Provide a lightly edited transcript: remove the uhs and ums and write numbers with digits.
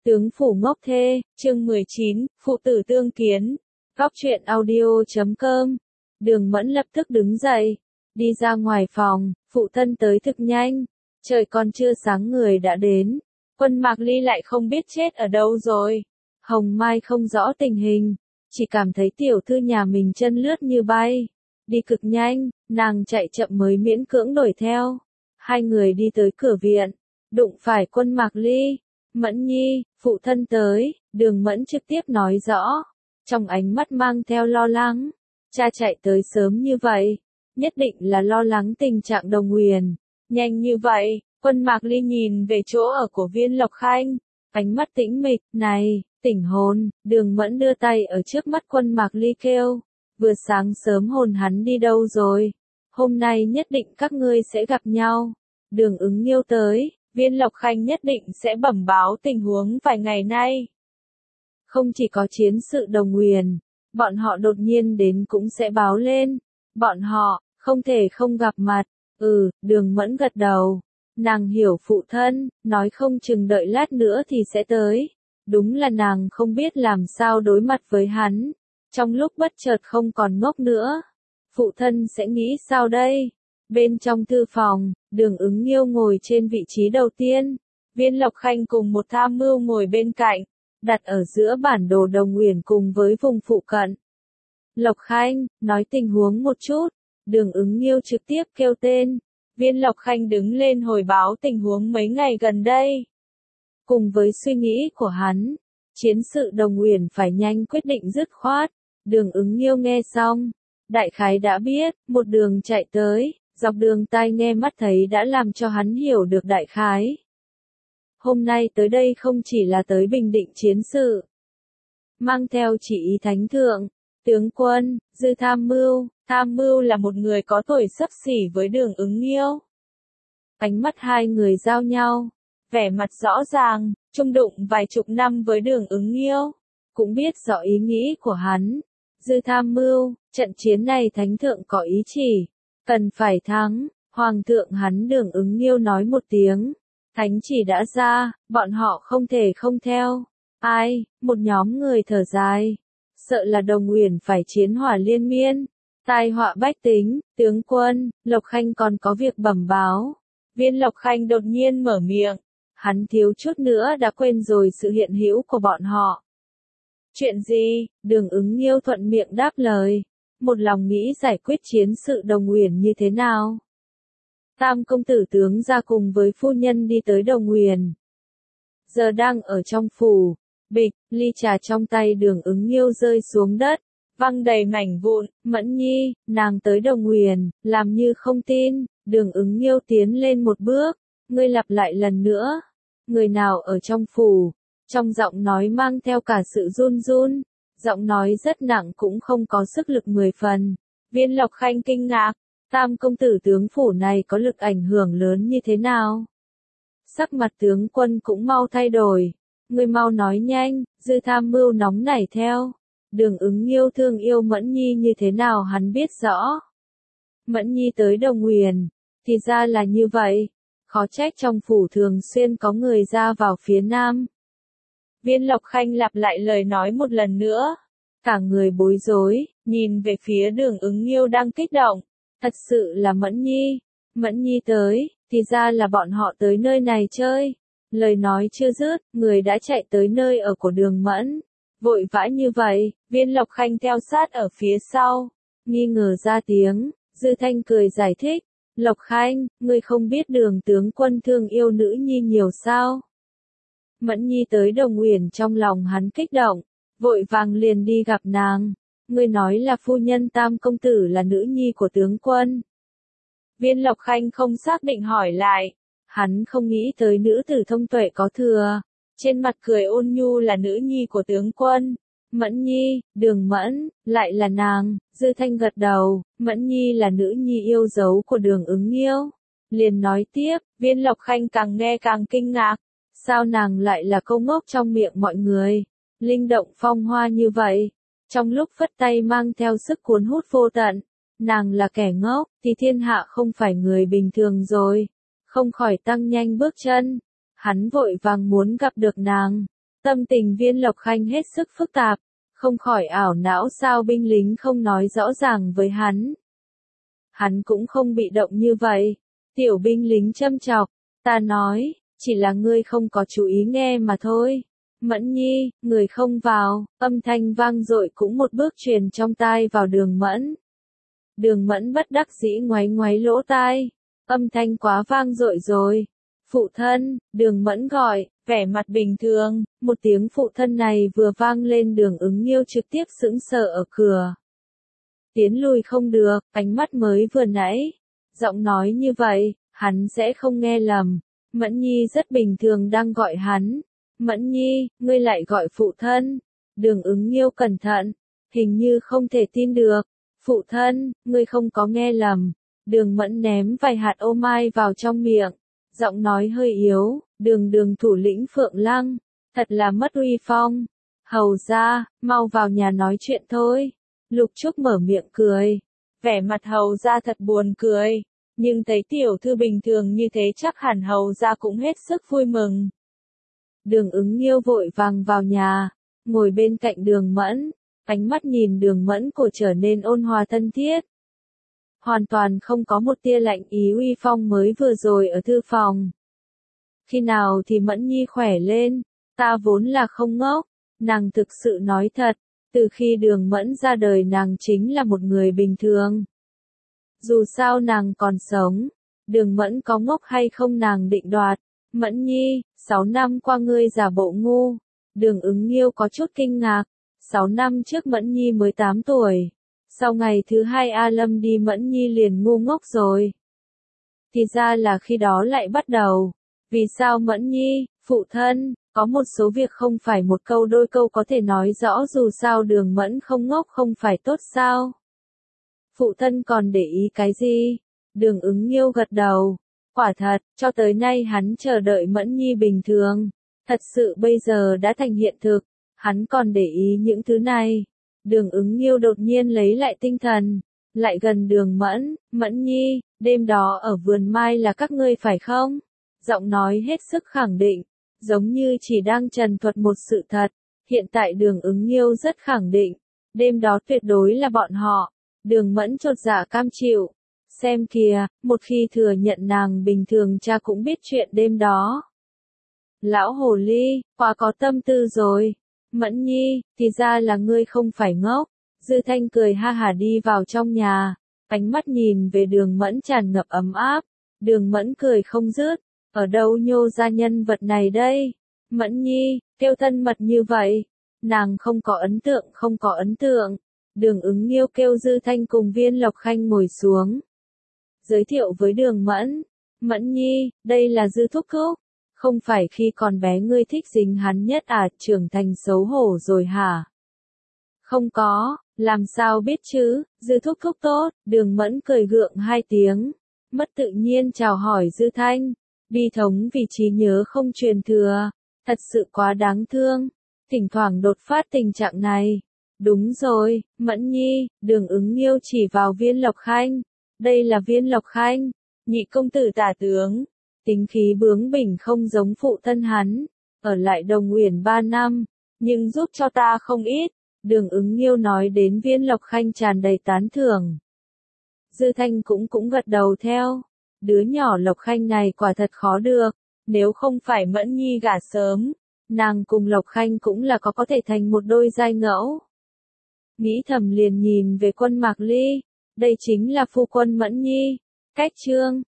Tướng phủ ngốc thê, chương 19, phụ tử tương kiến. Góc truyện audio.com. Đường Mẫn lập tức đứng dậy, đi ra ngoài phòng, phụ thân tới thực nhanh. Trời còn chưa sáng người đã đến. Quân Mạc Ly lại không biết chết ở đâu rồi. Hồng Mai không rõ tình hình, chỉ cảm thấy tiểu thư nhà mình chân lướt như bay. Đi cực nhanh, nàng chạy chậm mới miễn cưỡng đuổi theo. Hai người đi tới cửa viện, đụng phải Quân Mạc Ly. Mẫn Nhi, phụ thân tới, Đường Mẫn trực tiếp nói rõ, trong ánh mắt mang theo lo lắng. Cha chạy tới sớm như vậy, nhất định là lo lắng tình trạng Đồng Huyền. Nhanh như vậy, Quân Mạc Ly nhìn về chỗ ở của Viên Lộc Khanh, ánh mắt tĩnh mịch, này, tỉnh hồn. Đường Mẫn đưa tay ở trước mắt Quân Mạc Ly kêu, vừa sáng sớm hồn hắn đi đâu rồi, hôm nay nhất định các ngươi sẽ gặp nhau. Đường Ứng Nghiêu tới, Viên Lộc Khanh nhất định sẽ bẩm báo tình huống vài ngày nay. Không chỉ có chiến sự Đồng Huyền, bọn họ đột nhiên đến cũng sẽ báo lên. Bọn họ, không thể không gặp mặt. Đường Mẫn gật đầu. Nàng hiểu phụ thân, nói không chừng đợi lát nữa thì sẽ tới. Đúng là nàng không biết làm sao đối mặt với hắn. Trong lúc bất chợt không còn ngốc nữa. Phụ thân sẽ nghĩ sao đây? Bên trong thư phòng, Đường Ứng Nghiêu ngồi trên vị trí đầu tiên. Viên Lộc Khanh cùng một tham mưu ngồi bên cạnh, đặt ở giữa bản đồ Đồng Huyền cùng với vùng phụ cận. Lộc Khanh, nói tình huống một chút. Đường Ứng Nghiêu trực tiếp kêu tên. Viên Lộc Khanh đứng lên hồi báo tình huống mấy ngày gần đây. Cùng với suy nghĩ của hắn, chiến sự Đồng Huyền phải nhanh quyết định dứt khoát. Đường Ứng Nghiêu nghe xong, đại khái đã biết, một đường chạy tới, dọc đường tai nghe mắt thấy đã làm cho hắn hiểu được đại khái. Hôm nay tới đây không chỉ là tới bình định chiến sự, mang theo chỉ ý thánh thượng, tướng quân, dư tham mưu là một người có tuổi xấp xỉ với Đường Ứng Nghiêu. Ánh mắt hai người giao nhau, vẻ mặt rõ ràng, chung đụng vài chục năm với Đường Ứng Nghiêu, cũng biết rõ ý nghĩ của hắn. Dư tham mưu, trận chiến này thánh thượng có ý chỉ, cần phải thắng. Hoàng thượng hắn Đường Ứng Nghiêu nói một tiếng, thánh chỉ đã ra, bọn họ không thể không theo. Ai? Một nhóm người thở dài, sợ là Đồng Huyền phải chiến hỏa liên miên, tai họa bách tính. Tướng quân, Lộc Khanh còn có việc bẩm báo. Viên Lộc Khanh đột nhiên mở miệng, hắn thiếu chút nữa đã quên rồi sự hiện hữu của bọn họ. Chuyện gì? Đường Ứng Nghiêu thuận miệng đáp lời, một lòng nghĩ giải quyết chiến sự Đồng Huyền như thế nào. Tam công tử tướng ra cùng với phu nhân đi tới Đồng Huyền. Giờ đang ở trong phủ, bịch, ly trà trong tay Đường Ứng Nghiêu rơi xuống đất, văng đầy mảnh vụn. Mẫn Nhi, nàng tới Đồng Huyền, làm như không tin. Đường Ứng Nghiêu tiến lên một bước, ngươi lặp lại lần nữa. Người nào ở trong phủ? Trong giọng nói mang theo cả sự run run, giọng nói rất nặng cũng không có sức lực 10 phần. Viên Lộc Khanh kinh ngạc, tam công tử tướng phủ này có lực ảnh hưởng lớn như thế nào? Sắc mặt tướng quân cũng mau thay đổi, người mau nói nhanh. Dư tham mưu nóng nảy theo. Đường Ứng Nghiêu thương yêu Mẫn Nhi như thế nào hắn biết rõ. Mẫn Nhi tới Đồng Huyền, thì ra là như vậy, khó trách trong phủ thường xuyên có người ra vào phía nam. Viên Lộc Khanh lặp lại lời nói một lần nữa, cả người bối rối, nhìn về phía Đường Ứng Nghiêu đang kích động. Thật sự là Mẫn Nhi tới, thì ra là bọn họ tới nơi này chơi. Lời nói chưa dứt, người đã chạy tới nơi ở của Đường Mẫn. Vội vã như vậy, Viên Lộc Khanh theo sát ở phía sau, nghi ngờ ra tiếng. Dư Thanh cười giải thích, Lộc Khanh, ngươi không biết Đường tướng quân thương yêu nữ nhi nhiều sao? Mẫn Nhi tới Đồng Huyền trong lòng hắn kích động, vội vàng liền đi gặp nàng. Ngươi nói là phu nhân tam công tử là nữ nhi của tướng quân. Viên Lộc Khanh không xác định hỏi lại, hắn không nghĩ tới nữ tử thông tuệ có thừa, trên mặt cười ôn nhu là nữ nhi của tướng quân. Mẫn Nhi, Đường Mẫn, lại là nàng. Dư Thanh gật đầu, Mẫn Nhi là nữ nhi yêu dấu của Đường Ứng Nghiêu. Liền nói tiếp, Viên Lộc Khanh càng nghe càng kinh ngạc. Sao nàng lại là câu ngốc trong miệng mọi người? Linh động phong hoa như vậy, trong lúc phất tay mang theo sức cuốn hút vô tận. Nàng là kẻ ngốc, thì thiên hạ không phải người bình thường rồi. Không khỏi tăng nhanh bước chân. Hắn vội vàng muốn gặp được nàng. Tâm tình Viên Lộc Khanh hết sức phức tạp, không khỏi ảo não sao binh lính không nói rõ ràng với hắn. Hắn cũng không bị động như vậy. Tiểu binh lính châm chọc, ta nói, chỉ là ngươi không có chú ý nghe mà thôi. Mẫn Nhi, người không vào, âm thanh vang dội cũng một bước truyền trong tai vào Đường Mẫn. Đường Mẫn bất đắc dĩ ngoáy ngoáy lỗ tai, âm thanh quá vang dội rồi. Phụ thân, Đường Mẫn gọi, vẻ mặt bình thường, một tiếng phụ thân này vừa vang lên Đường Ứng Nghiêu trực tiếp sững sờ ở cửa. Tiến lùi không được, ánh mắt mới vừa nãy. Giọng nói như vậy, hắn sẽ không nghe lầm. Mẫn Nhi rất bình thường đang gọi hắn. Mẫn Nhi, ngươi lại gọi phụ thân. Đường Ứng Nghiêu cẩn thận, hình như không thể tin được. Phụ thân, ngươi không có nghe lầm. Đường Mẫn ném vài hạt ô mai vào trong miệng. Giọng nói hơi yếu, đường thủ lĩnh Phượng Lăng. Thật là mất uy phong. Hầu ra, mau vào nhà nói chuyện thôi. Lục Trúc mở miệng cười. Vẻ mặt hầu ra thật buồn cười. Nhưng thấy tiểu thư bình thường như thế chắc hẳn hầu ra cũng hết sức vui mừng. Đường Ứng Nghiêu vội vàng vào nhà, ngồi bên cạnh Đường Mẫn, ánh mắt nhìn Đường Mẫn cổ trở nên ôn hòa thân thiết. Hoàn toàn không có một tia lạnh ý uy phong mới vừa rồi ở thư phòng. Khi nào thì Mẫn Nhi khỏe lên, ta vốn là không ngốc, nàng thực sự nói thật, từ khi Đường Mẫn ra đời nàng chính là một người bình thường. Dù sao nàng còn sống, Đường Mẫn có ngốc hay không nàng định đoạt. Mẫn Nhi, 6 năm qua ngươi giả bộ ngu. Đường Ứng Nghiêu có chút kinh ngạc. 6 năm trước Mẫn Nhi mới 8 tuổi. Sau ngày thứ 2 A Lâm đi Mẫn Nhi liền ngu ngốc rồi. Thì ra là khi đó lại bắt đầu. Vì sao Mẫn Nhi, phụ thân, có một số việc không phải một câu đôi câu có thể nói rõ dù sao Đường Mẫn không ngốc không phải tốt sao? Phụ thân còn để ý cái gì? Đường Ứng Nghiêu gật đầu. Quả thật, cho tới nay hắn chờ đợi Mẫn Nhi bình thường. Thật sự bây giờ đã thành hiện thực. Hắn còn để ý những thứ này. Đường Ứng Nghiêu đột nhiên lấy lại tinh thần. Lại gần Đường Mẫn, Mẫn Nhi, đêm đó ở vườn mai là các ngươi phải không? Giọng nói hết sức khẳng định. Giống như chỉ đang trần thuật một sự thật. Hiện tại Đường Ứng Nghiêu rất khẳng định. Đêm đó tuyệt đối là bọn họ. Đường Mẫn chột dạ cam chịu. Xem kìa, một khi thừa nhận nàng bình thường cha cũng biết chuyện đêm đó. Lão hồ ly, quá có tâm tư rồi. Mẫn Nhi, thì ra là ngươi không phải ngốc. Dư Thanh cười ha hả đi vào trong nhà. Ánh mắt nhìn về Đường Mẫn tràn ngập ấm áp. Đường Mẫn cười không dứt. Ở đâu nhô ra nhân vật này đây? Mẫn Nhi, kêu thân mật như vậy. Nàng không có ấn tượng. Đường Ứng Nghiêu kêu Dư Thanh cùng Viên Lộc Khanh ngồi xuống. Giới thiệu với Đường Mẫn. Mẫn Nhi, đây là Dư Thúc Thúc. Không phải khi còn bé ngươi thích dính hắn nhất à, trưởng thành xấu hổ rồi hả? Không có, làm sao biết chứ, Dư Thúc Thúc tốt. Đường Mẫn cười gượng 2 tiếng. Mất tự nhiên chào hỏi Dư Thanh. Bi thống vì trí nhớ không truyền thừa. Thật sự quá đáng thương. Thỉnh thoảng đột phát tình trạng này. Đúng rồi, Mẫn Nhi, Đường Ứng Nghiêu chỉ vào Viên Lộc Khanh. Đây là Viên Lộc Khanh, nhị công tử tả tướng. Tính khí bướng bỉnh không giống phụ thân hắn. Ở lại Đồng Uyển 3 năm, nhưng giúp cho ta không ít. Đường Ứng Nghiêu nói đến Viên Lộc Khanh tràn đầy tán thưởng. Dư Thanh cũng gật đầu theo. Đứa nhỏ Lộc Khanh này quả thật khó được. Nếu không phải Mẫn Nhi gả sớm, nàng cùng Lộc Khanh cũng là có thể thành một đôi giai ngẫu. Nghĩ thầm liền nhìn về Quân Mạc Ly. Đây chính là phu quân Mẫn Nhi. Cách chương